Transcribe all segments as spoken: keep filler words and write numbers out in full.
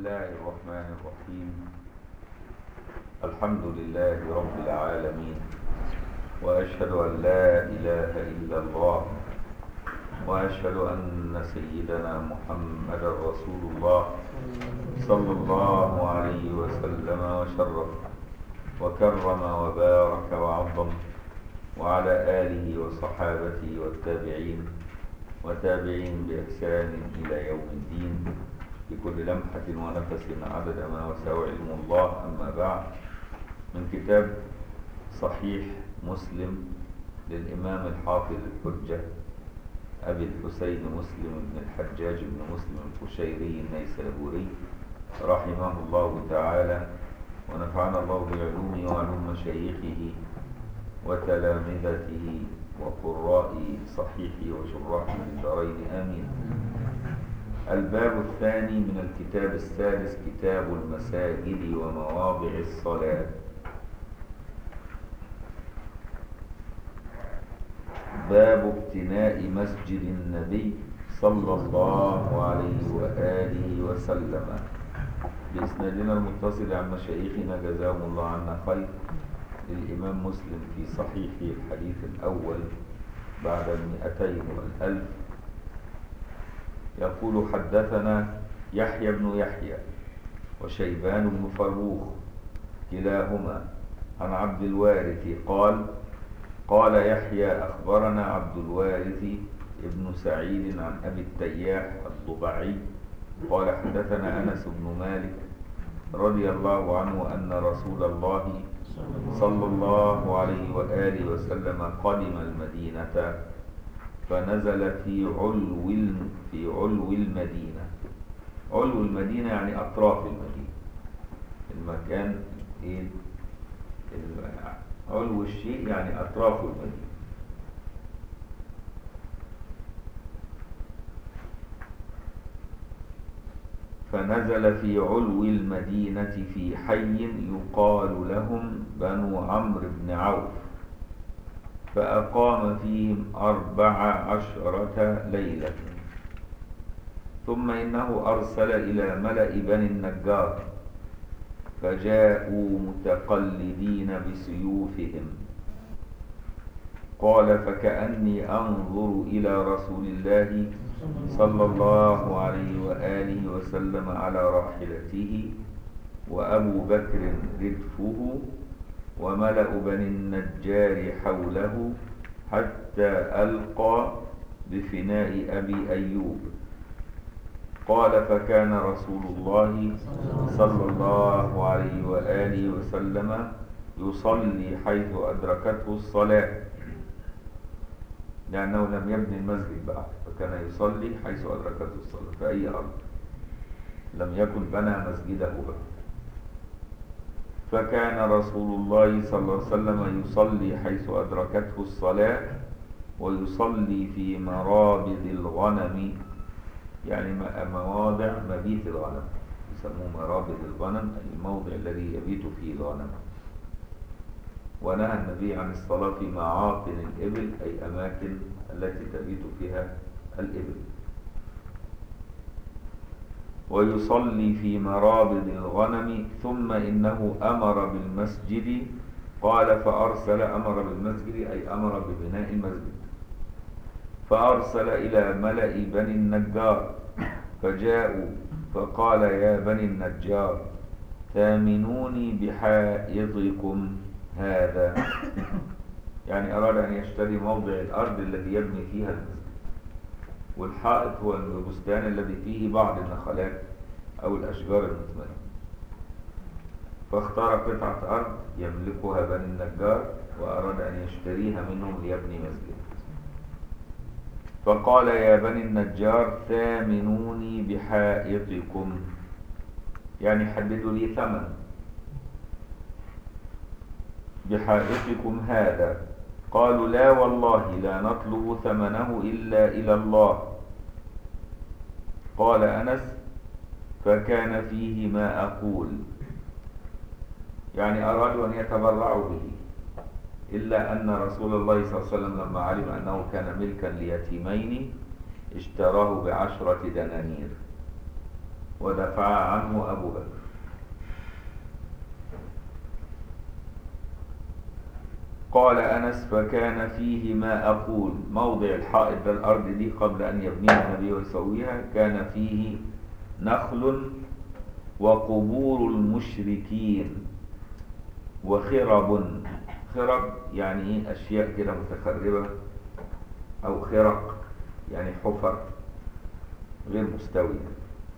الله الرحمن الرحيم. الحمد لله رب العالمين، وأشهد أن لا إله إلا الله، وأشهد أن سيدنا محمد رسول الله صلى الله عليه وسلم وشرف وكرم وبارك وعظم، وعلى آله وصحابته والتابعين وتابعين بإحسان إلى يوم الدين بكل لمحة ونفس عدد ما وسع علم الله. أما بعد، من كتاب صحيح مسلم للإمام الحافظ الحجة أبي الحسين مسلم بن الحجاج بن مسلم القشيري النيسابوري رحمه الله تعالى، ونفعنا الله بعلومه وعلوم مشايخه وتلامذته وقراء صحيحه وشراحه في الدارين آمين. الباب الثاني من الكتاب السادس، كتاب المساجد ومواضع الصلاة. باب ابتناء مسجد النبي صلى الله عليه وآله وسلم، بإسنادنا المتصل عن مشايخنا جزاهم الله عنا خير، للإمام مسلم في صحيحه الحديث الأول بعد المئتين والألف. يقول: حدثنا يحيى بن يحيى وشيبان بن فروخ كلاهما عن عبد الوارث قال: قال يحيى: أخبرنا عبد الوارث ابن سعيد عن أبي التياح الضبعي قال: حدثنا أنس بن مالك رضي الله عنه أن رسول الله صلى الله عليه وآله وسلم قدم المدينة فنزل في علو في علو المدينة. علو المدينة يعني أطراف المدينة، المكان إيه؟ علو الشيء يعني أطراف المدينة. فنزل في علو المدينة في حي يقال لهم بنو عمرو بن عوف، فأقام فيهم أربع عشرة ليلة، ثم إنه أرسل إلى ملأ بني النجار فجاءوا متقلدين بسيوفهم. قال: فكأني أنظر إلى رسول الله صلى الله عليه وآله وسلم على راحلته، وأبو بكر ردفه، وملأ بني النجار حوله، حتى ألقى بفناء أبي أيوب. قال: فكان رسول الله صلى الله عليه وآله وسلم يصلي حيث أدركته الصلاة، لأنه لم يبني المسجد بعد، فكان يصلي حيث أدركته الصلاة في أي أرض، لم يكن بنى مسجده بعد. فكان رسول الله صلى الله عليه وسلم يصلي حيث أدركته الصلاة، ويصلي في مرابض الغنم، يعني مواضع مبيت الغنم، يسموه مرابض الغنم، الموضع الذي يبيت فيه الغنم. ونهى النبي عن الصلاة في معاطن الإبل، أي أماكن التي تبيت فيها الإبل. ويصلي في مرابض الغنم، ثم إنه أمر بالمسجد. قال: فأرسل أمر بالمسجد أي أمر ببناء المسجد، فأرسل إلى ملأ بني النجار فجاءوا فقال: يا بني النجار، ثامنوني بحائطكم هذا، يعني أراد أن يشتري موضع الأرض الذي يبني فيها المسجد، والحائط هو البستان الذي فيه بعض النخلات أو الأشجار المثمرة. فاختار قطعة أرض يملكها بني النجار، وأراد أن يشتريها منهم ليبني مسجد. فقال: يا بني النجار، ثامنوني بحائطكم، يعني حددوا لي ثمن بحائطكم هذا. قالوا: لا والله لا نطلب ثمنه إلا إلى الله. قال أنس: فكان فيه ما أقول، يعني أرادوا أن يتبرعوا به، إلا أن رسول الله صلى الله عليه وسلم لما علم أنه كان ملكا ليتيمين اشتراه بعشرة دنانير، ودفع عنه أبو بكر. قال أنس فكان فيه ما أقول، موضع الحائط ده الأرض دي قبل أن يبنيها النبي ويسويها كان فيه نخل وقبور المشركين وخرب. خرب يعني ايه؟ أشياء كده متخربة، أو خرق يعني حفر غير مستوية.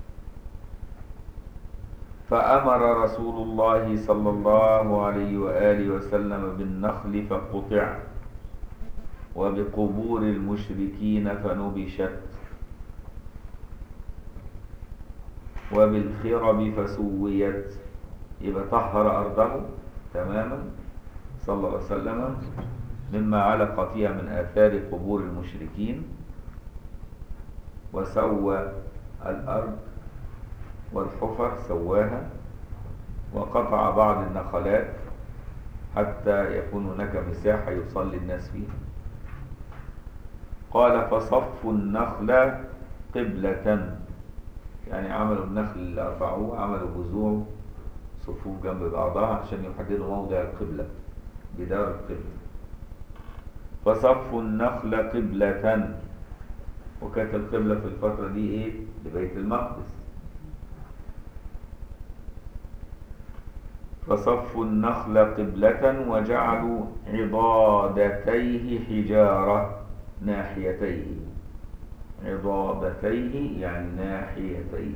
فأمر رسول الله صلى الله عليه وآله وسلم بالنخل فقطع، وبقبور المشركين فنبشت، وبالخرب فسويت. يبقى طهر أرضه تماما صلى الله عليه وسلم مما علق فيها من آثار قبور المشركين، وسوى الأرض والحفر سواها، وقطع بعض النخلات حتى يكون هناك مساحة يصلي الناس فيها. قال فصفوا النخل قبلة، يعني عملوا النخل اللي قطعوه عملوا بذور صفوف جنب بعضها عشان يحددوا موضع القبلة بدار القبلة. فصفوا النخل قبلة، وكانت القبلة في الفترة دي ايه؟ لبيت المقدس. فصفوا النخل قبلة وجعلوا عضادتيه حجارة ناحيتيه. عضادتيه يعني ناحيتيه.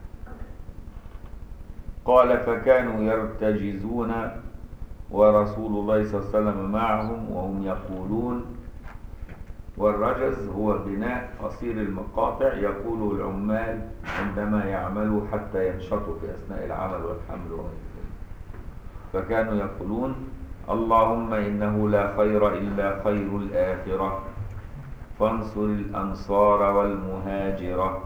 قال فكانوا يرتجزون ورسول الله صلى الله عليه وسلم معهم وهم يقولون، والرجز هو بناء قصير المقاطع يقوله العمال عندما يعملوا حتى ينشطوا في أثناء العمل والحمل وغيره. فكانوا يقولون اللهم إنه لا خير إلا خير الآخرة فانصر الأنصار والمهاجرة.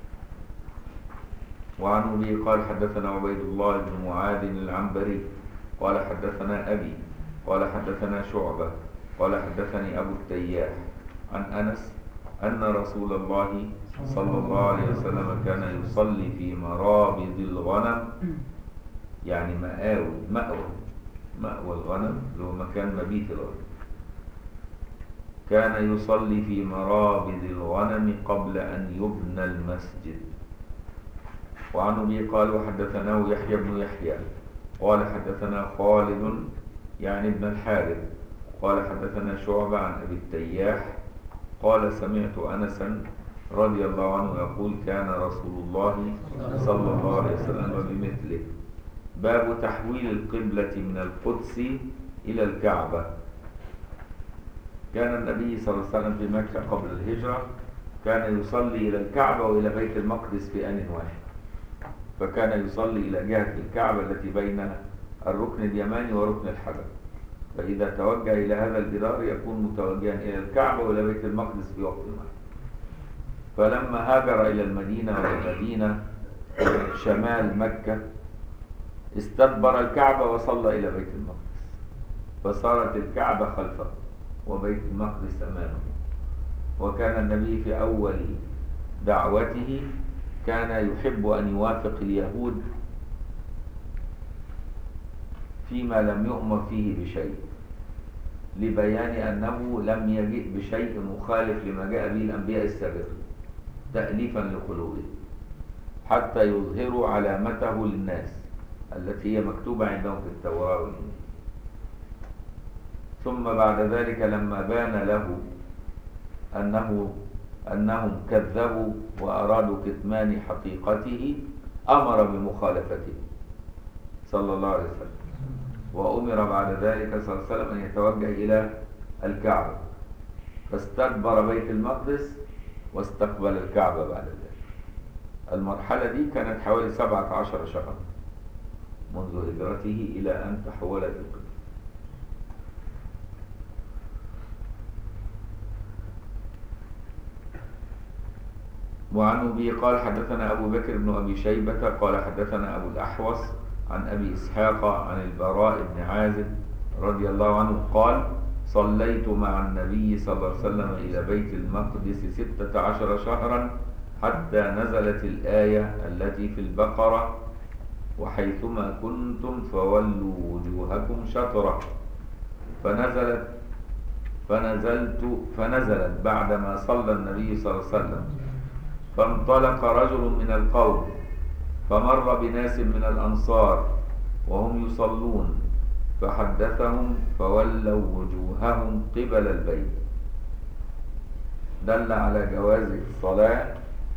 وعن أبي قال حدثنا عبيد الله بن معاذ العنبري قال حدثنا أبي قال حدثنا شعبة قال حدثني أبو التياح عن أنس أن رسول الله صلى الله عليه وسلم كان يصلي في مرابض الغنم، يعني مآوي مأوى مأوى الغنم اللي هو مكان مبيت الغنم. كان يصلي في مرابض الغنم قبل أن يبنى المسجد. وعن أبي قال وحدثناه يحيى بن يحيى قال حدثنا خالد يعني ابن الحارث قال حدثنا شعبة عن أبي التياح قال سمعت أنسا رضي الله عنه يقول كان رسول الله صلى الله عليه وسلم بمثله. باب تحويل القبلة من القدس إلى الكعبة. كان النبي صلى الله عليه وسلم في مكة قبل الهجرة كان يصلي إلى الكعبة وإلى بيت المقدس في آن واحد، فكان يصلي إلى جهة الكعبة التي بين الركن اليماني وركن الحجر، فإذا توجه إلى هذا الجدار يكون متوجها إلى الكعبة وإلى بيت المقدس في وقت واحد. فلما هاجر إلى المدينة والمدينة شمال مكة استدبر الكعبة وصلى إلى بيت المقدس، فصارت الكعبة خلفه وبيت المقدس أمامه. وكان النبي في أول دعوته كان يحب أن يوافق اليهود فيما لم يؤمر فيه بشيء، لبيان أنه لم يجئ بشيء مخالف لما جاء به الأنبياء السابقين تأليفا لقلوبهم، حتى يظهروا علامته للناس التي هي مكتوبة عندهم في التوراة والإنجيل. ثم بعد ذلك لما بان له أنه أنهم كذبوا وأرادوا كتمان حقيقته أمر بمخالفته صلى الله عليه وسلم، وأمر بعد ذلك صلى الله عليه وسلم أن يتوجه إلى الكعبة، فاستدبر بيت المقدس واستقبل الكعبة بعد ذلك. المرحلة دي كانت حوالي سبعة عشر شهرا منذ هجرته إلى أن تحولت القبلة. وعن أبي قال حدثنا أبو بكر بن أبي شيبة قال حدثنا أبو الأحوص عن أبي إسحاق عن البراء بن عازب رضي الله عنه قال صليت مع النبي صلى الله عليه وسلم إلى بيت المقدس ستة عشر شهرا حتى نزلت الآية التي في البقرة وحيثما كنتم فولوا وجوهكم شطرة. فنزلت فنزلت فنزلت بعدما صلى النبي صلى الله عليه وسلم، فانطلق رجل من القوم فمر بناس من الأنصار وهم يصلون فحدثهم فولوا وجوههم قبل البيت. دل على جواز الصلاة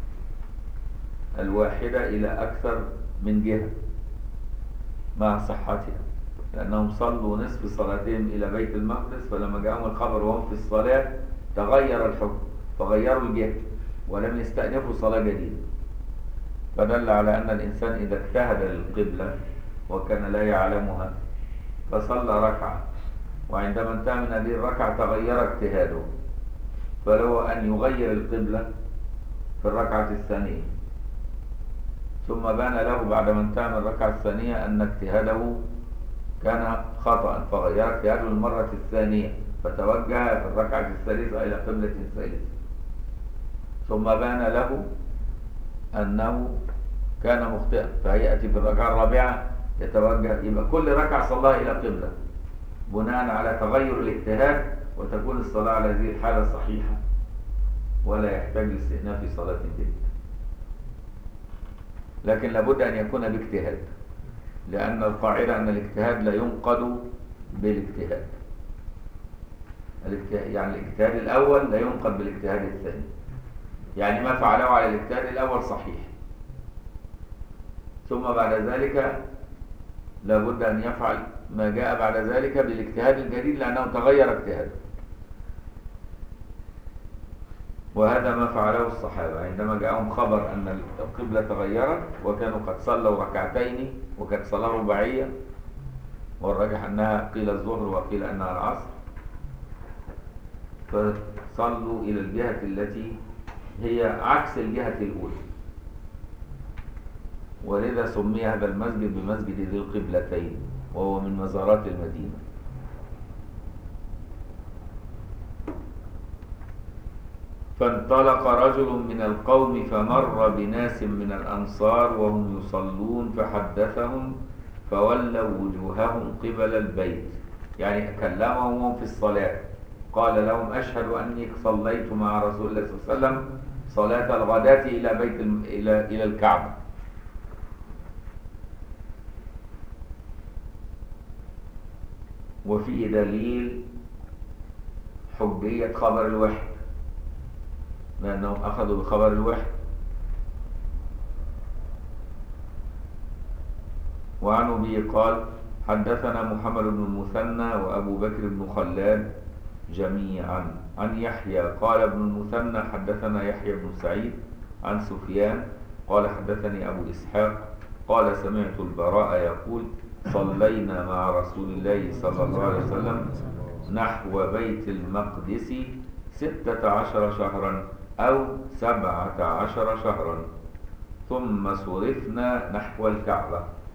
الواحدة إلى أكثر من جهة مع صحتها، لأنهم صلوا نصف صلاتهم إلى بيت المقدس، فلما جاءهم الخبر وهم في الصلاة تغير الحكم فغيروا الجهة ولم يستأنفوا صلاة جديدة. فدل على أن الإنسان إذا اجتهد للقبلة وكان لا يعلمها فصلى ركعة، وعندما انتهى من هذه الركعة تغير اجتهاده، فله أن يغير القبلة في الركعة الثانية، ثم بان له بعدما انتهى من الركعة الثانية أن اجتهاده كان خطأ فغير اجتهاده المرة الثانية فتوجه في الركعة الثالثة إلى قبلة ثالثة، ثم بان له أنه كان مخطئا فيأتي في الركعة الرابعة يتوجه، يبقى كل ركعة صلاها إلى قبلة بناء على تغير الاجتهاد، وتكون الصلاة على هذه الحالة صحيحة ولا يحتاج لاستئناف صلاة جديدة. لكن لابد أن يكون باجتهاد، لأن القاعدة أن الاجتهاد لا ينقض بالاجتهاد. يعني الاجتهاد الأول لا ينقض بالاجتهاد الثاني، يعني ما فعله على الاجتهاد الأول صحيح، ثم بعد ذلك لابد أن يفعل ما جاء بعد ذلك بالاجتهاد الجديد لأنه تغير اجتهاده. وهذا ما فعله الصحابة عندما جاءهم خبر أن القبلة تغيرت وكانوا قد صلوا ركعتين وكانت صلاة رباعية، والراجح أنها قيل الظهر وقيل أنها العصر، فصلوا إلى الجهة التي هي عكس الجهة الأولى، ولذا سمي هذا المسجد بمسجد ذي القبلتين، وهو من مزارات المدينة. فانطلق رجل من القوم فمر بناس من الأنصار وهم يصلون فحدثهم فولوا وجوههم قبل البيت، يعني كلمهم وهم في الصلاة، قال لهم أشهد أني صليت مع رسول الله صلى الله عليه وسلم صلاة الغداة إلى بيت الم... إلى إلى الكعبة. وفيه دليل حجية خبر الوحي، لأنهم أخذوا بخبر الوحي. وعن أبي قال حدثنا محمد بن المثنى وأبو بكر بن خلاد جميعا عن يحيى قال ابن المثنى حدثنا يحيى بن سعيد عن سفيان قال حدثني أبو إسحاق قال سمعت البراء يقول صلينا مع رسول الله صلى الله عليه وسلم نحو بيت المقدس ستة عشر شهرا أو سبعة عشر شهرا ثم صرفنا نحو الكعبة.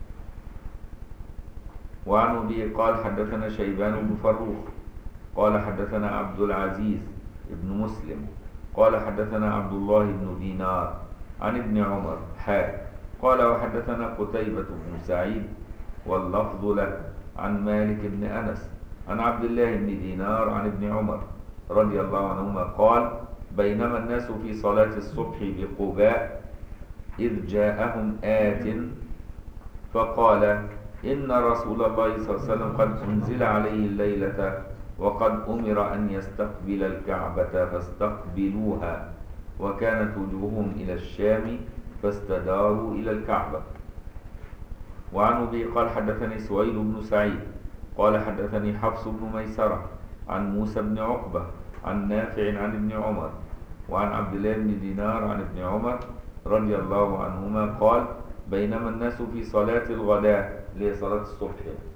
وعن أبي قال حدثنا شيبان بن فروخ قال حدثنا عبد العزيز بن مسلم قال حدثنا عبد الله بن دينار عن ابن عمر حاء قال وحدثنا قتيبة بن سعيد واللفظ له عن مالك بن أنس عن عبد الله بن دينار عن ابن عمر رضي الله عنهما قال بينما الناس في صلاة الصبح بقباء إذ جاءهم آت فقال إن رسول الله صلى الله عليه وسلم قد أنزل عليه الليلة وقد أمر أن يستقبل الكعبة فاستقبلوها وكانت وجوههم إلى الشام فاستداروا إلى الكعبة. وعن أبي قال حدثني سويد بن سعيد قال حدثني حفص بن ميسرة عن موسى بن عقبة عن نافع عن ابن عمر وعن عبد الله بن دينار عن ابن عمر رضي الله عنهما قال بينما الناس في صلاة الغداء اللي هي صلاة الصبح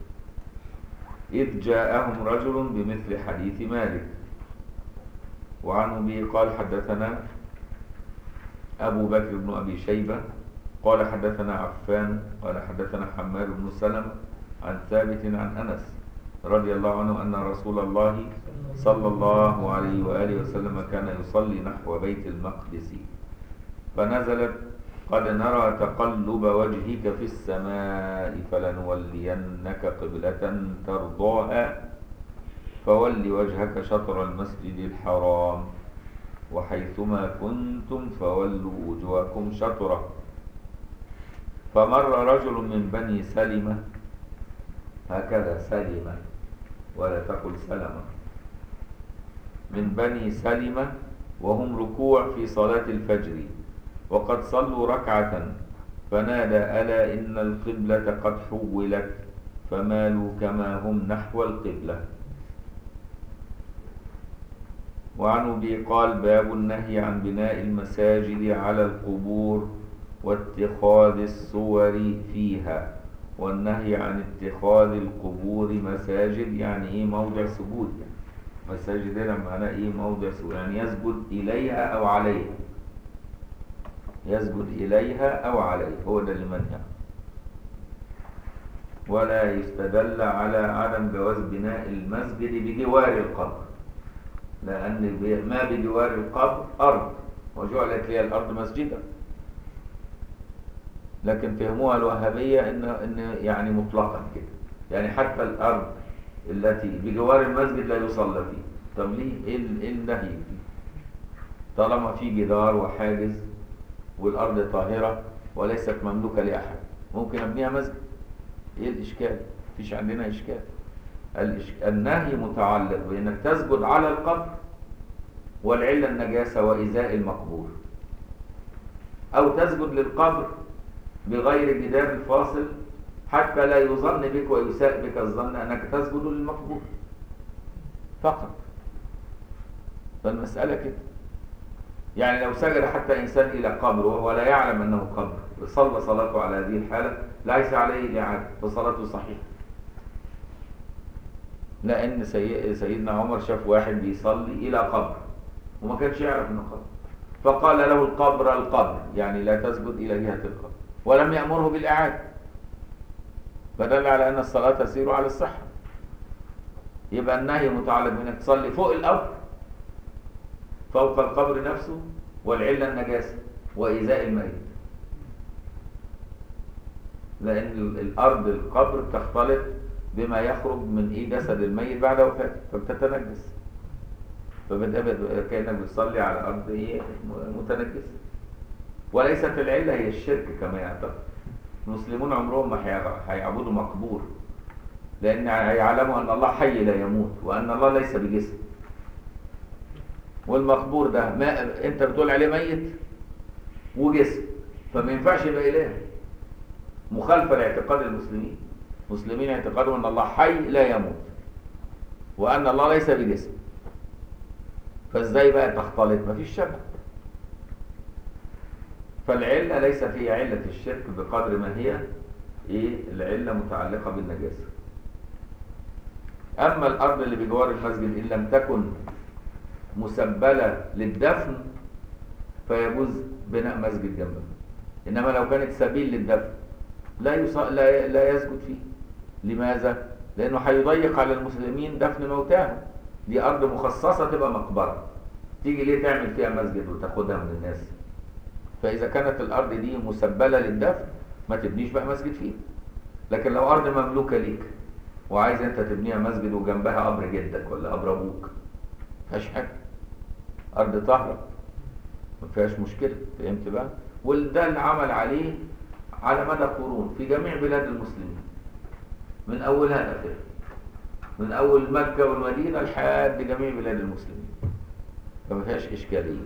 إذ جاءهم رجل بمثل حديث مالك. وعن أبي قال حدثنا أبو بكر بن أبي شيبة قال حدثنا عفان قال حدثنا حماد بن سلمة عن ثابت عن أنس رضي الله عنه أن رسول الله صلى الله عليه وآله وسلم كان يصلي نحو بيت المقدس فنزلت قد نرى تقلب وجهك في السماء فلنولينك قبلة ترضاها فول وجهك شطر المسجد الحرام وحيثما كنتم فولوا وجوهكم شطره. فمر رجل من بني سلمة، هكذا سلمة ولا تقل سلمة، من بني سلمة وهم ركوع في صلاة الفجر وقد صلوا ركعة فنادى ألا إن القبلة قد حولت فمالوا كما هم نحو القبلة. وعن أبي قال باب النهي عن بناء المساجد على القبور واتخاذ الصور فيها. والنهي عن اتخاذ القبور مساجد يعني ايه؟ موضع سجود. يعني مساجد هنا معناه ايه؟ موضع سجود، يعني يسجد اليها او عليها، يسجد اليها او عليها، هو ده المنهي. ولا يستدل على عدم جواز بناء المسجد بجوار القبر، لأن ما بجوار القبر أرض وجعلت لي الأرض مسجدا. لكن فهموها الوهابية إن إن يعني مطلقا كده، يعني حتى الأرض التي بجوار المسجد لا يصلى فيه. طب ليه؟ إيه النهي فيه؟ طالما في جدار وحاجز والأرض طاهرة وليست مملوكة لأحد، ممكن أبنيها مسجد. إيه الإشكال؟ مفيش عندنا إشكال. النهي متعلق بأنك تسجد على القبر والعلة النجاسة وإزاء المقبور، أو تسجد للقبر بغير جدار الفاصل حتى لا يظن بك ويساء بك الظن أنك تسجد للمقبور فقط. فالمسألة كده. يعني لو سجد حتى إنسان إلى قبر وهو لا يعلم أنه قبر وصلى صلاته على هذه الحالة ليس عليه الإعادة فصلاته صحيحة. لأن سيدنا عمر شاف واحد بيصلي إلى قبر وما كانش يعرف أنه قبر، فقال له القبر القبر، يعني لا تسجد إلى جهة القبر، ولم يأمره بالإعادة، فدل على أن الصلاة تسير على الصحة. يبقى النهي متعلق بأنك تصلي فوق القبر، فوق القبر نفسه، والعلة النجاسة وإزاء الميت، لأن الأرض القبر تختلط بما يخرج من إيه جسد الميت بعد وفاته فبتتنجس، فبتبقى كأنك بتصلي على أرض إيه متنجسة. وليست العلة هي الشرك كما يعتقد المسلمون، عمرهم ما هيعبدوا مقبور، لأن هيعلموا أن الله حي لا يموت وأن الله ليس بجسم. والمقبور ده ما أنت بتقول عليه ميت وجسم، فما ينفعش يبقى إله، مخالفة لاعتقاد المسلمين. المسلمين اعتقادهم أن الله حي لا يموت وأن الله ليس بجسم، فازاي بقى تختلط؟ مفيش شبه. فالعلة ليس فيها علة الشرك بقدر ما هي ايه العلة متعلقة بالنجاسة. أما الأرض اللي بجوار المسجد إن لم تكن مسبلة للدفن فيجوز بناء مسجد جنبها، إنما لو كانت سبيل للدفن لا يص... لا لا يسجد فيه. لماذا؟ لأنه هيضيق على المسلمين دفن موتاهم. دي أرض مخصصة تبقى مقبرة، تيجي ليه تعمل فيها مسجد وتاخدها من الناس؟ فإذا كانت الأرض دي مسبلة للدفن ما تبنيش بقى مسجد فيها. لكن لو أرض مملوكة ليك وعايز أنت تبنيها مسجد وجنبها قبر جدك ولا قبر أبوك، مفيهاش حاجة، أرض طاهرة ما فيهاش مشكلة. فهمت بقى؟ وده اللي عمل عليه على مدى قرون في جميع بلاد المسلمين من أولها لآخرها، من أول مكة والمدينة لحد جميع بلاد المسلمين، فما فيهاش إشكالية.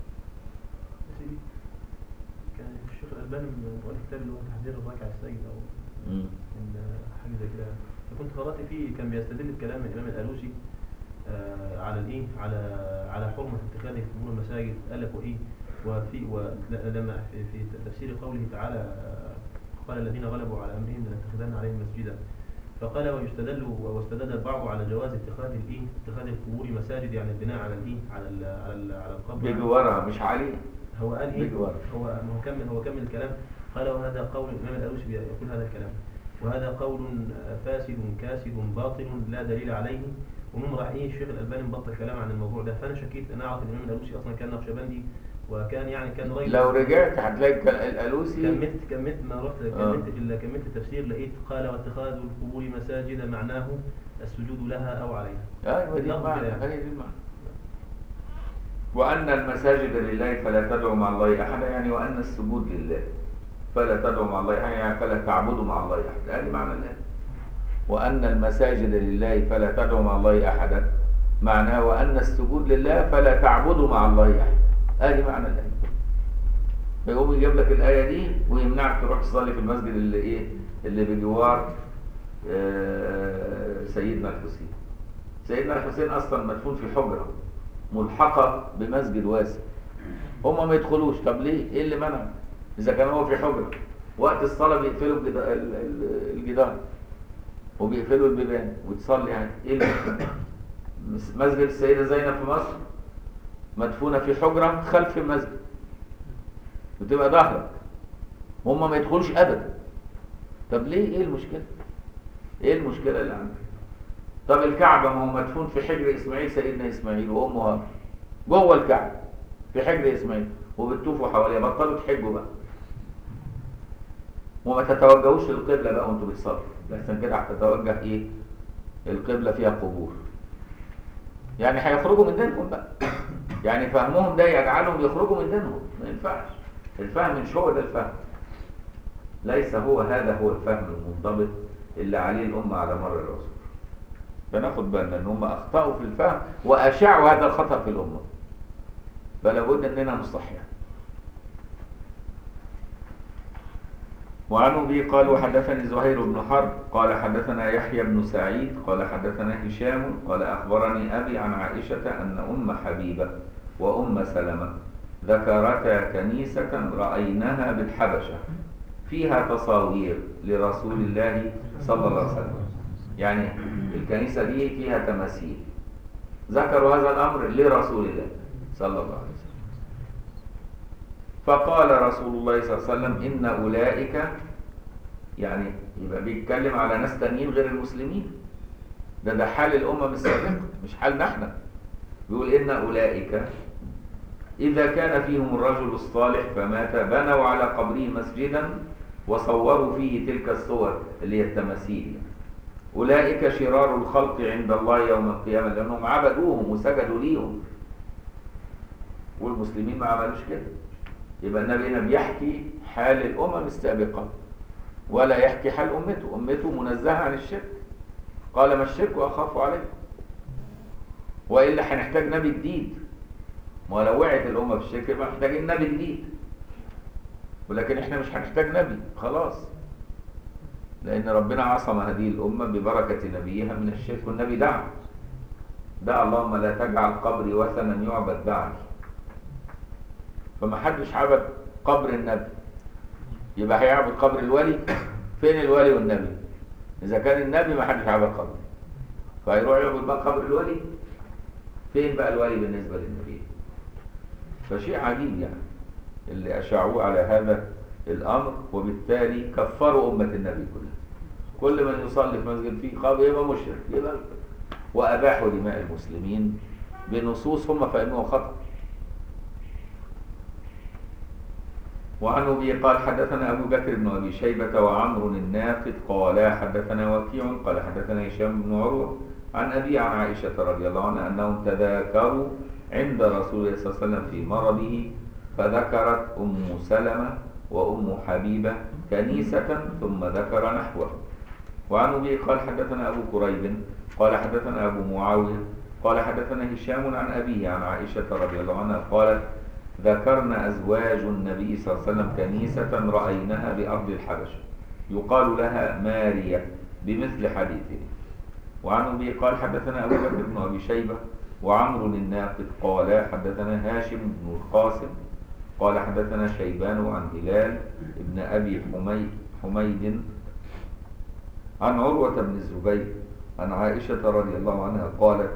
كان الشيخ الألباني من الكتاب اللي هو تحذير الركعة السجدة أو حاجة زي كده، كنت قرأت فيه كان بيستدل بكلام الإمام الألوسي آه على الإيه على على حرمة اتخاذ قبور المساجد. قال لك وإيه وفي ولما في, في تفسير قوله تعالى قال الذين غلبوا على أمرهم لنتخذن عليهم مسجدا، فقال ويستدل واستدل البعض على جواز اتخاذ الايه اتخاذ القبور مساجد، يعني البناء على الايه على ال على ال على القبر بجوارها مش عليه. هو قال ايه بجوار. هو هو كمل هو كمل الكلام قال وهذا قول الامام الألوسي يقول هذا الكلام، وهذا قول فاسد كاسد باطل لا دليل عليه. ومن راح ايه الشيخ الألباني مبطل كلام عن الموضوع ده، فانا شكيت انا اعرف الامام الألوسي اصلا كان نقشبندي وكان يعني كان راجل. لو رجعت هتلاقي الألوسي كملت كملت ما رحت كملت في ال- كملت التفسير لقيت قال واتخاذ القبور مساجد معناه السجود لها او عليها. ايوه دي اللفظ المعنى، كده يعني. هي دي المعنى. وأن المساجد لله فلا تدعوا مع الله أحدا، يعني وأن السجود لله فلا تدعوا مع الله أحدا، يعني فلا تعبدوا مع الله أحدا، هذه معنى الآية. وأن المساجد لله فلا تدعوا مع الله أحدا، معناها وأن السجود لله فلا تعبدوا مع الله أحدا، هذه معنى الآية. فيقوم يجيب لك الآية دي ويمنعك تروح تصلي في المسجد اللي إيه اللي بجوار آه سيدنا الحسين. سيدنا الحسين أصلا مدفون في حجرة ملحقة بمسجد واسع، هما ما يدخلوش. طب ليه؟ ايه اللي منع؟ اذا كان هو في حجرة وقت الصلاة بيقفلوا الجدا- ال- ال- الجدار وبيقفلوا البيبان وتصلي، يعني ايه اللي منع؟ مسجد السيدة زينب في مصر مدفونة في حجرة خلف المسجد بتبقى ظهرك، هما ما يدخلوش ابدا. طب ليه؟ ايه المشكلة؟ ايه المشكلة اللي عندك؟ طب الكعبة ما هو مدفون في حجر اسماعيل، سيدنا اسماعيل وامه هاجر جوه الكعبة في حجر اسماعيل وبتطوفوا حواليها، بطلوا تحجوا بقى وما تتوجهوش للقبلة بقى وانتوا بتصلوا، لكن كده هتتوجه ايه؟ القبلة فيها قبور، يعني هيخرجوا من دينهم بقى. يعني فهمهم ده يجعلهم يخرجوا من دينهم، ما ينفعش. الفهم مش هو ده الفهم، ليس هو هذا هو الفهم المنضبط اللي عليه الأمة على مر العصور. فناخد بالنا ان هم اخطأوا في الفهم واشاعوا هذا الخطأ في الامة، فلا بد اننا نصحح. وعن ابي قال وحدثني زهير بن حرب قال حدثنا يحيى بن سعيد قال حدثنا هشام قال اخبرني ابي عن عائشة ان ام حبيبة وام سلمة ذكرتا كنيسة رأيناها بالحبشة فيها تصاوير لرسول الله صلى الله عليه وسلم، يعني الكنيسة دي فيها تماثيل، ذكروا هذا الأمر لرسول الله صلى الله عليه وسلم. فقال رسول الله صلى الله عليه وسلم إن أولئك، يعني يبقى بيتكلم على ناس تانيين غير المسلمين، ده ده حال الأمم السابقة مش حالنا احنا. بيقول إن أولئك إذا كان فيهم الرجل الصالح فمات بنوا على قبره مسجدا وصوروا فيه تلك الصور اللي هي التماثيل. أولئك شرار الخلق عند الله يوم القيامة لأنهم عبدوهم وسجدوا ليهم، والمسلمين ما عملوش كده. يبقى النبي هنا بيحكي حال الأمم السابقة ولا يحكي حال أمته. أمته منزهة عن الشرك، قال ما الشرك أخاف عليكم، وإلا هنحتاج نبي جديد. ما لو وقعت الأمة في الشرك يبقى محتاجين نبي جديد، ولكن احنا مش هنحتاج نبي خلاص، لأن ربنا عصم هذه الأمة ببركة نبيها من الشرك. والنبي دعا دعا اللهم لا تجعل قبري وثنا يعبد بعدي، فما حدش عبد قبر النبي، يبقى هيعبد قبر الولي؟ فين الولي والنبي؟ إذا كان النبي ما حدش عبد قبره، فهيروح يعبد بقى قبر الولي؟ فين بقى الولي بالنسبة للنبي؟ فشيء عجيب يعني اللي أشاعوه على هذا الأمر، وبالتالي كفروا أمة النبي كلها. كل من يصلي في مسجد فيه قبر يبقى مشرك، يبقى وأباحوا دماء المسلمين بنصوص هم فهموها خطأ. وعن أبي قال حدثنا أبو بكر بن أبي شيبة وعمرو الناقد قال حدثنا وكيع قال حدثنا هشام بن عروة عن أبي عن عائشة رضي الله عنها أنهم تذاكروا عند رسول الله صلى الله عليه وسلم في مرضه، فذكرت أم سلمة وأم حبيبة كنيسة ثم ذكر نحوه. وعن أبي قال حدثنا أبو كريب قال حدثنا أبو معاوية قال حدثنا هشام عن أبيه عن عائشة رضي الله عنها قالت ذكرنا أزواج النبي صلى الله عليه وسلم كنيسة رأيناها بأرض الحبشة يقال لها ماريا بمثل حديثه. وعن أبي قال حدثنا أبو بكر بن أبي شيبة وعمرو الناقد قال حدثنا هاشم بن القاسم قال حدثنا شيبان عن هلال ابن أبي حميد, حميد عن عروة بن الزبير عن عائشة رضي الله عنها قالت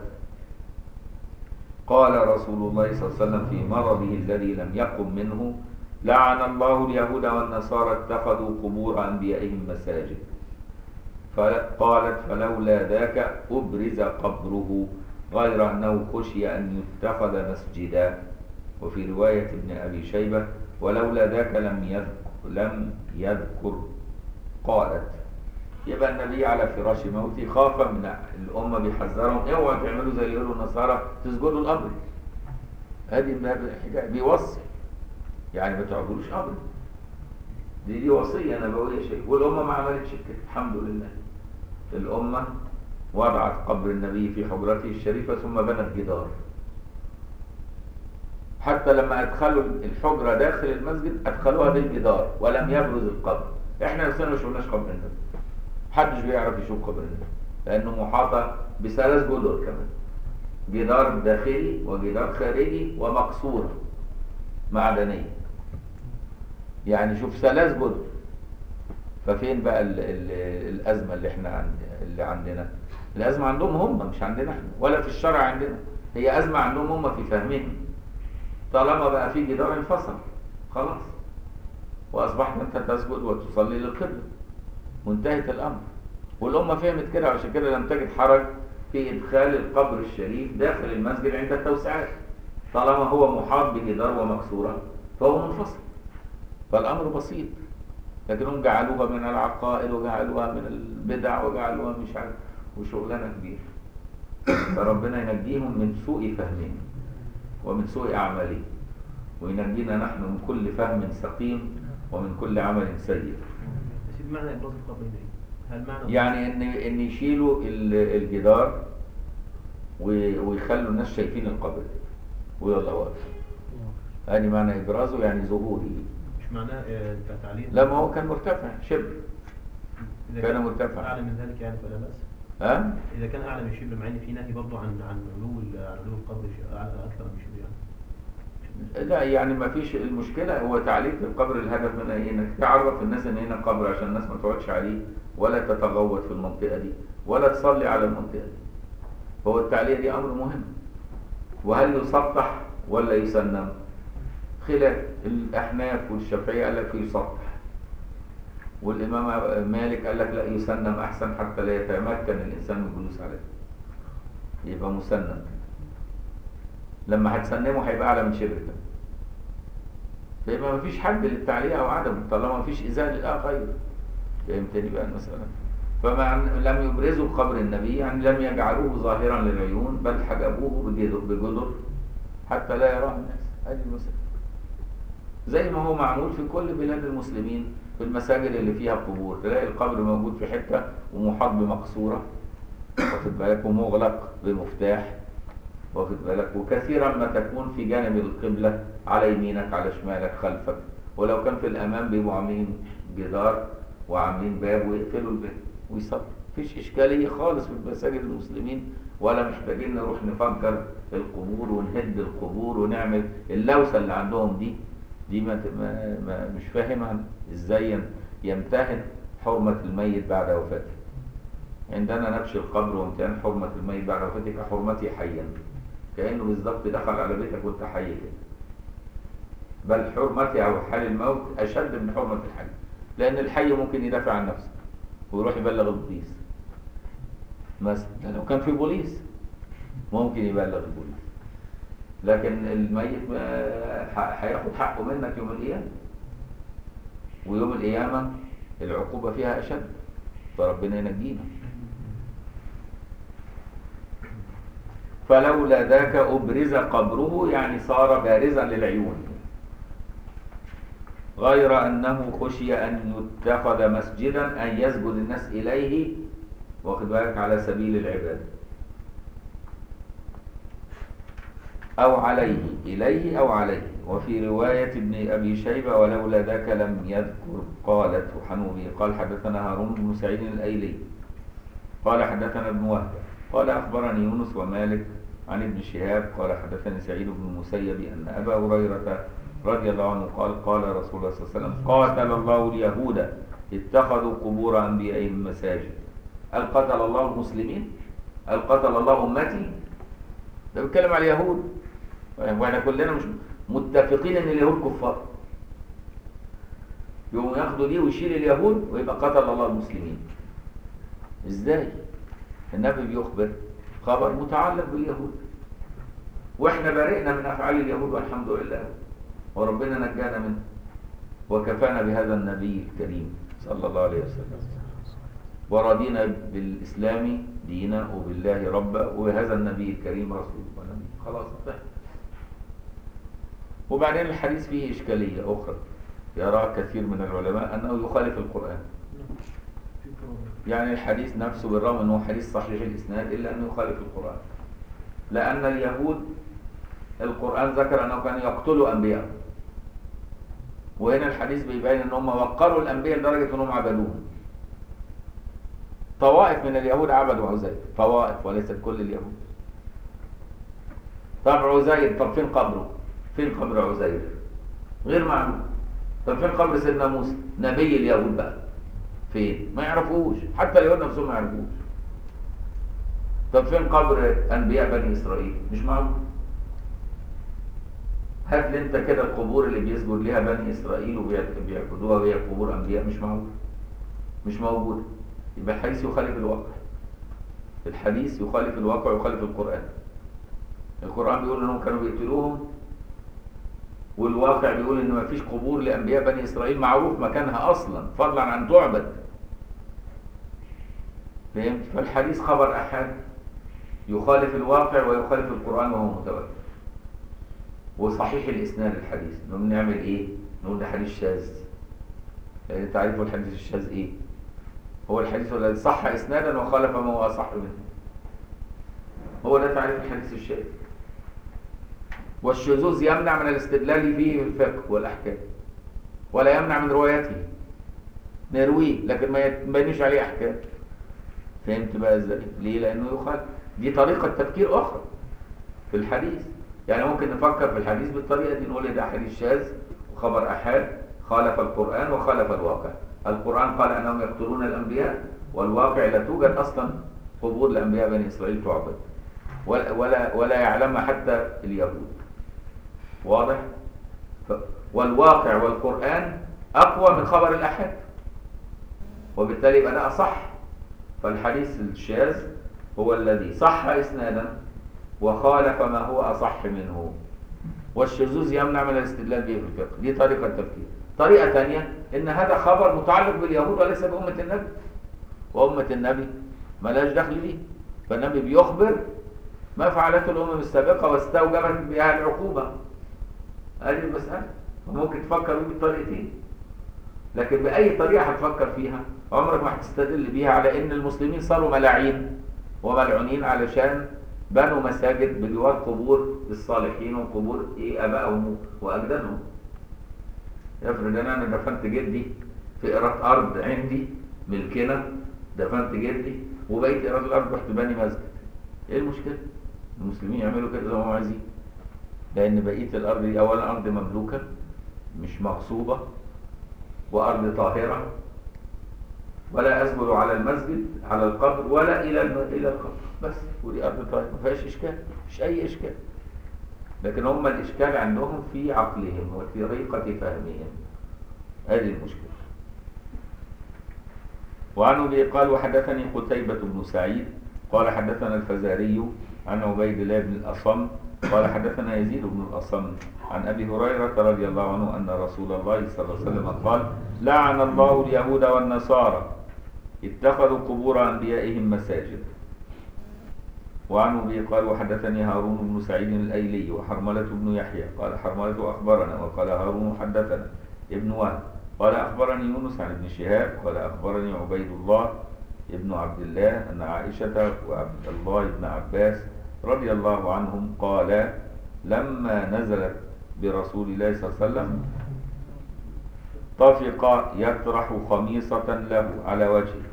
قال رسول الله صلى الله عليه وسلم في مرضه الذي لم يقم منه لعن الله اليهود والنصارى اتخذوا قبور أنبيائهم مساجد. فقالت فلولا ذاك أبرز قبره غير أنه خشي أن يتخذ مسجدا. وفي رواية ابن أبي شيبة ولولا ذاك لم يذكر, لم يذكر قالت. يبقى النبي على فراش موتي خاف من الأمة بيحذرهم اوعوا تعملوا زي اللي يقولوا النصارى تسجدوا القبر. هذه الحكاية بيوصي يعني ما تعبدوش قبر. دي دي وصية نبوية شيء، والأمة ما عملتش كده الحمد لله. الأمة وضعت قبر النبي في حجرته الشريفة ثم بنت جدار، حتى لما أدخلوا الحجرة داخل المسجد أدخلوها بالجدار ولم يبرز القبر. إحنا نفسنا ما شفناش قبر النبي، محدش بيعرف يشوف قبر النبي لأنه محاطة بثلاث جدر كمان، جدار داخلي وجدار خارجي ومقصورة معدنية، يعني شوف ثلاث جدر. ففين بقى ال ال الأزمة اللي احنا عند اللي عندنا؟ الأزمة عندهم هم مش عندنا احنا، ولا في الشرع عندنا، هي أزمة عندهم هم في فهمهم. طالما بقى في جدار انفصل خلاص، وأصبحت أنت تسجد وتصلي للقبلة، وانتهت الأمر. والأمة فهمت كده، عشان كده لم تجد حرج في إدخال القبر الشريف داخل المسجد عند التوسعات، طالما هو محاط بجدار ومكسورة فهو منفصل، فالأمر بسيط. لكنهم جعلوها من العقائد وجعلوها من البدع وجعلوها مش عارف وشغلانة كبيرة. فربنا ينجيهم من سوء فهمهم ومن سوء أعمالهم، وينجينا نحن من كل فهم سقيم ومن كل عمل سيء. بس معنى إبراز القبر هنا هل معنى يعني إن إن يشيلوا الجدار ويخلوا الناس شايفين القبر ويلا واقف. يعني معنى إبرازه يعني ظهوري، مش معناه تعليل. لا ما هو كان مرتفع شبر، كان مرتفع أعلى من ذلك يعني فلا بأس. ها؟ إذا كان أعلى من شبر، مع إن في نهي برضه عن عن علو عن علو القبر أعلى أكثر من شبر يعني. لا يعني ما فيش المشكلة، هو تعليق القبر الهدف منها إيه؟ إنك تعرف الناس إن هنا قبر عشان الناس ما تقعدش عليه ولا تتغوط في المنطقة دي ولا تصلي على المنطقة دي. هو التعليق دي أمر مهم. وهل يسطح ولا يسنم؟ خلاف. الأحناف والشافعية قال لك يسطح، والإمام مالك قال لك لا يسنم أحسن حتى لا يتمكن الإنسان من الجلوس عليه، يبقى مسنم. لما هتسنمه هيبقى أعلى من شبر كده، فيبقى مفيش حد للتعليق أو عدم طالما مفيش إزالة للآخر. فهمتني بقى المسألة؟ فما لم يبرزوا قبر النبي يعني لم يجعلوه ظاهرا للعيون، بل حجبوه بجدر حتى لا يراه الناس. هذه المسألة زي ما هو معمول في كل بلاد المسلمين في المساجد اللي فيها قبور، تلاقي القبر موجود في حتة ومحاط بمقصورة واخد بالك ومغلق بمفتاح واخد بالك، وكثيرا ما تكون في جانب القبلة على يمينك على شمالك خلفك، ولو كان في الأمام بيبقوا عاملين جدار وعاملين باب ويقفلوا الباب ويصلوا. مفيش إشكالية خالص في مساجد المسلمين، ولا محتاجين نروح نفجر القبور ونهد القبور ونعمل اللوثة اللي عندهم دي. دي ما, ما, ما مش فاهمها ازاي يمتهن حرمة الميت بعد وفاته. عندنا نبش القبر وامتهان حرمة الميت بعد وفاته كحرمته حيا، كأنه بالضبط دخل على بيتك وانت حي كده، بل حرمته او حال الموت اشد من حرمة الحي، لان الحي ممكن يدافع عن نفسه ويروح يبلغ البوليس مثلا، لو كان في بوليس ممكن يبلغ البوليس، لكن الميت هياخد حقه منك يوم القيامة، ويوم القيامة العقوبة فيها أشد، فربنا ينجينا. فلولا ذاك أبرز قبره يعني صار بارزا للعيون، غير أنه خشي أن يتخذ مسجدا أن يسجد الناس إليه واخد بالك على سبيل العبادة أو عليه، إليه أو عليه. وفي رواية ابن أبي شيبة ولولا ذاك لم يذكر قالت حنوبي قال حدثنا هارون بن سعيد الأيلي قال حدثنا ابن وهب قال أخبرني يونس ومالك عن ابن شهاب قال حدثني سعيد بن المسيب أن أبا هريرة رضي الله عنه قال قال رسول الله صلى الله عليه وسلم قاتل الله اليهود اتخذوا قبور أنبيائهم مساجد. هل قتل الله المسلمين؟ هل قتل الله أمتي؟ ده بيتكلم على اليهود، واحنا كلنا مش متفقين ان اليهود كفار، يقوموا ياخدوا دي ويشيل اليهود ويبقى قتل الله المسلمين. ازاي؟ النبي بيخبر خبر متعلق باليهود، واحنا برئنا من افعال اليهود والحمد لله، وربنا نجانا منه، وكفانا بهذا النبي الكريم صلى الله عليه وسلم، ورضينا بالاسلام دينا وبالله ربا وبهذا النبي الكريم رسول ونبي. خلاص انتهى. وبعدين الحديث فيه اشكاليه اخرى يراها كثير من العلماء انه يخالف القران. يعني الحديث نفسه بالرغم انه حديث صحيح الاسناد الا انه يخالف القران، لان اليهود القران ذكر انه كانوا يقتلوا انبياء، وهنا الحديث بيبين ان هم وقروا الانبياء لدرجه انهم عبدوهم. طوائف من اليهود عبدوا عزير، طوائف وليست كل اليهود. طب عزير، طب فين قبره؟ فين قبر عزير؟ غير معلوم. طب فين قبر سيدنا موسى نبي اليهود بقى؟ فين؟ ما يعرفوش، حتى اليهود نفسهم ما يعرفوش. طب فين قبر انبياء بني اسرائيل؟ مش معلوم. هات لي انت كده القبور اللي بيسجد لها بني اسرائيل وبيعبدوها وهي قبور انبياء، مش موجود، مش موجود. يبقى الحديث يخالف الواقع. الحديث يخالف الواقع ويخالف القرآن. القرآن بيقول انهم كانوا بيقتلوهم، والواقع بيقول ان ما فيش قبور لانبياء بني اسرائيل معروف مكانها اصلا فضلا عن تعبد. فهمت؟ فالحديث خبر احاد يخالف الواقع ويخالف القرآن وهو متواتر. وصحيح الاسناد الحديث، نقوم نعمل ايه؟ نقول ده حديث شاذ. يعني تعرفوا الحديث الشاذ ايه؟ هو الحديث الذي صح اسنادا وخالف ما هو اصح منه. هو ده تعريف الحديث الشاذ. والشذوذ يمنع من الاستدلال فيه في الفقه والاحكام، ولا يمنع من روايته. نرويه لكن ما يبنيش عليه احكام. فهمت بقى ازاي؟ ليه؟ لانه يخالف. دي طريقه تفكير اخرى في الحديث. يعني ممكن نفكر في الحديث بالطريقه دي، نقول ده حديث شاذ وخبر احاد خالف القرآن وخالف الواقع. القرآن قال انهم يقتلون الانبياء، والواقع لا توجد اصلا قبور لانبياء بني اسرائيل تعبد، ولا ولا, ولا يعلمها حتى اليهود. واضح؟ ف... والواقع والقرآن اقوى من خبر الاحاد، وبالتالي يبقى ده اصح. فالحديث الشاذ هو الذي صح اسنادا وخالف ما هو اصح منه. والشذوذ يمنع من الاستدلال به في الفقه. دي طريقه تفكير. طريقه ثانيه ان هذا خبر متعلق باليهود وليس بامه النبي، وامه النبي مالهاش دخل بيه. فالنبي بيخبر ما فعلته الامم السابقه واستوجبت بها العقوبه. هذه المساله. وممكن تفكر بيه بالطريقتين، لكن باي طريقه هتفكر فيها عمرك ما هتستدل بيها على ان المسلمين صاروا ملاعين وملعونين علشان بنوا مساجد بجوار قبور الصالحين وقبور ايه ابائهم واجدادهم. افرض ان انا دفنت جدي في ايراد ارض عندي ملكنا، دفنت جدي وبقيت ايراد الارض رحت باني مسجد، ايه المشكله؟ المسلمين يعملوا كده زي ما هم عايزين، لان بقيه الارض دي اولا ارض مملوكه مش مغصوبه وارض طاهره، ولا أسجد على المسجد على القبر ولا إلى إلى القبر بس، ودي أرض طاهرة ما فيهاش إشكال، مفيش أي إشكال. لكن هم الإشكال عندهم في عقلهم وفي طريقة فهمهم. هذه المشكلة. وعنه به قال وحدثني قتيبة بن سعيد قال حدثنا الفزاري عن عبيد الله بن الأصم قال حدثنا يزيد بن الأصم عن أبي هريرة رضي الله عنه أن رسول الله صلى الله عليه وسلم قال لعن الله اليهود والنصارى اتخذوا قبور أنبيائهم مساجد. وعنه به قال وحدثني هارون بن سعيد الأيلي وحرملة بن يحيى قال حرملة أخبرنا وقال هارون حدثنا ابن وهب قال أخبرني يونس عن ابن شهاب قال أخبرني عبيد الله ابن عبد الله أن عائشة وعبد الله بن عباس رضي الله عنهم قال لما نزلت برسول الله صلى الله عليه وسلم طفق يطرح خميصة له على وجهه.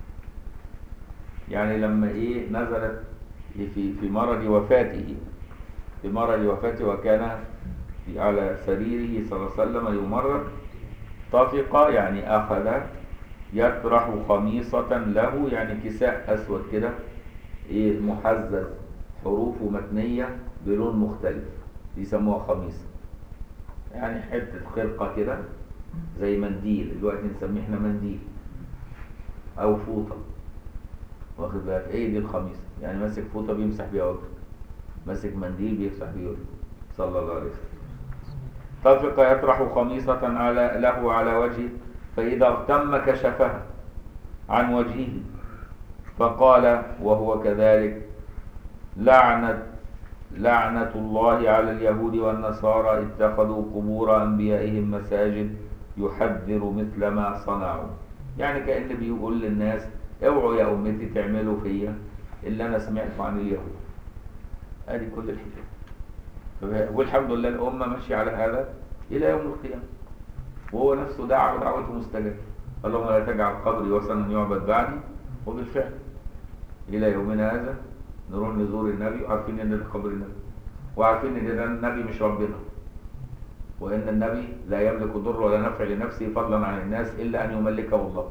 يعني لما ايه نزلت في في مرض وفاته في مرض وفاته وكان على سريره صلى الله عليه وسلم يمرض، طفق يعني اخذ يطرح خميصة له يعني كساء اسود كده ايه محزز حروفه متنية بلون مختلف يسموها خميصة، يعني حتة خرقة كده زي منديل، دلوقتي نسميه احنا منديل او فوطة، واخد بالك؟ ايه دي الخميصة؟ يعني ماسك فوطة بيمسح بيها وجهه، ماسك منديل بيفتح بيه صلى الله عليه وسلم. طفق يطرح خميصة على له على وجهه فإذا اغتم كشفها عن وجهه فقال وهو كذلك لعنة لعنة الله على اليهود والنصارى اتخذوا قبور أنبيائهم مساجد يحذر مثل ما صنعوا. يعني كأن بيقول للناس اوعوا يا أمتي تعملوا فيا اللي أنا سمعته عن اليهود. هذه كل الحكاية. والحمد لله الأمة ماشية على هذا إلى يوم القيامة، وهو نفسه دعا ودعوته مستجابة. اللهم لا تجعل قبري وثنا يعبد بعدي. وبالفعل إلى يومنا هذا نروح نزور النبي وعارفين ان ده قبر النبي، وعارفين ان ده النبي مش ربنا، وان النبي لا يملك ضر ولا نفع لنفسه فضلا عن الناس الا ان يملكه الله.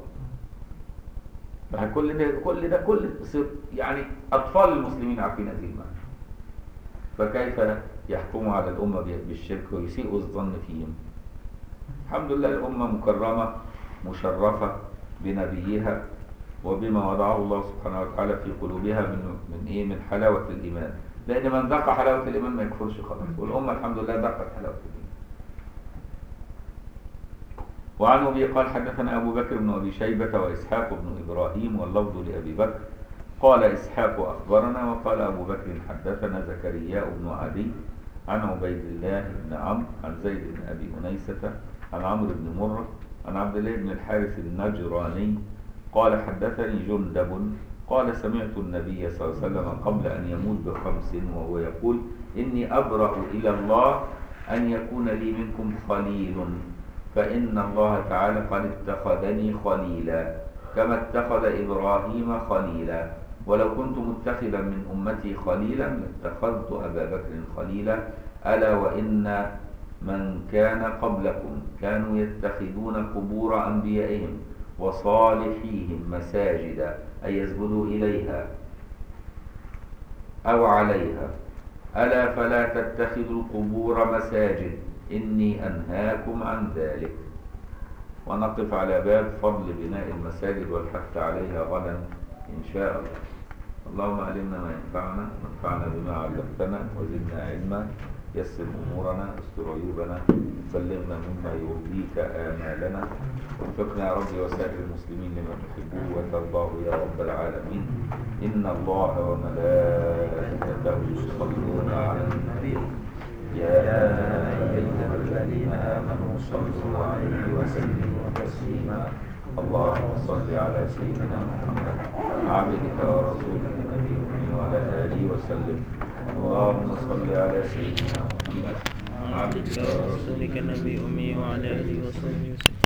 كل ده كل ده كل يعني اطفال المسلمين عارفين هذه المعنى، فكيف يحكموا على الامه بالشرك ويسيئوا الظن فيهم؟ الحمد لله الامه مكرمه مشرفه بنبيها وبما وضعه الله سبحانه وتعالى في قلوبها من من ايه من حلاوه الايمان، لان من ذاق حلاوه الايمان ما يكفرش خلاص، والامه الحمد لله ذاقت حلاوه الايمان. وعن ابي قال حدثنا ابو بكر بن ابي شيبه واسحاق بن ابراهيم واللفظ لابي بكر قال اسحاق اخبرنا وقال ابو بكر حدثنا زكريا بن عدي عن عبيد الله بن عمرو عن زيد بن ابي انيسه عن عمرو بن مره عن عبد الله بن الحارث النجراني قال حدثني جندب قال سمعت النبي صلى الله عليه وسلم قبل أن يموت بخمس وهو يقول إني أبرأ إلى الله أن يكون لي منكم خليل، فإن الله تعالى قد اتخذني خليلا كما اتخذ إبراهيم خليلا، ولو كنت متخذا من أمتي خليلا لاتخذت أبا بكر خليلا، ألا وإن من كان قبلكم كانوا يتخذون قبور أنبيائهم وصالحيهم مساجد أن يسجدوا إليها أو عليها، ألا فلا تتخذوا القبور مساجد إني أنهاكم عن ذلك. ونقف على باب فضل بناء المساجد والحث عليها غدا إن شاء الله. اللهم علمنا ما ينفعنا وانفعنا بما علمتنا وزدنا علما، يسر أمورنا استر عيوبنا بلغنا مما يرضيك آمالنا، وفقنا يا رب وسائر المسلمين لما تحبه وترضاه يا رب العالمين. إن الله وملائكته يصلون على النبي يا أيها الذين آمنوا صلوا عليه وسلموا تسليما. اللهم صل على سيدنا محمد عبدك ورسولك النبي وعلى آله وسلم. اللهم صل على سيدنا محمد عبدك ورسولك النبي أمي وعلى آله وصحبه وسلم.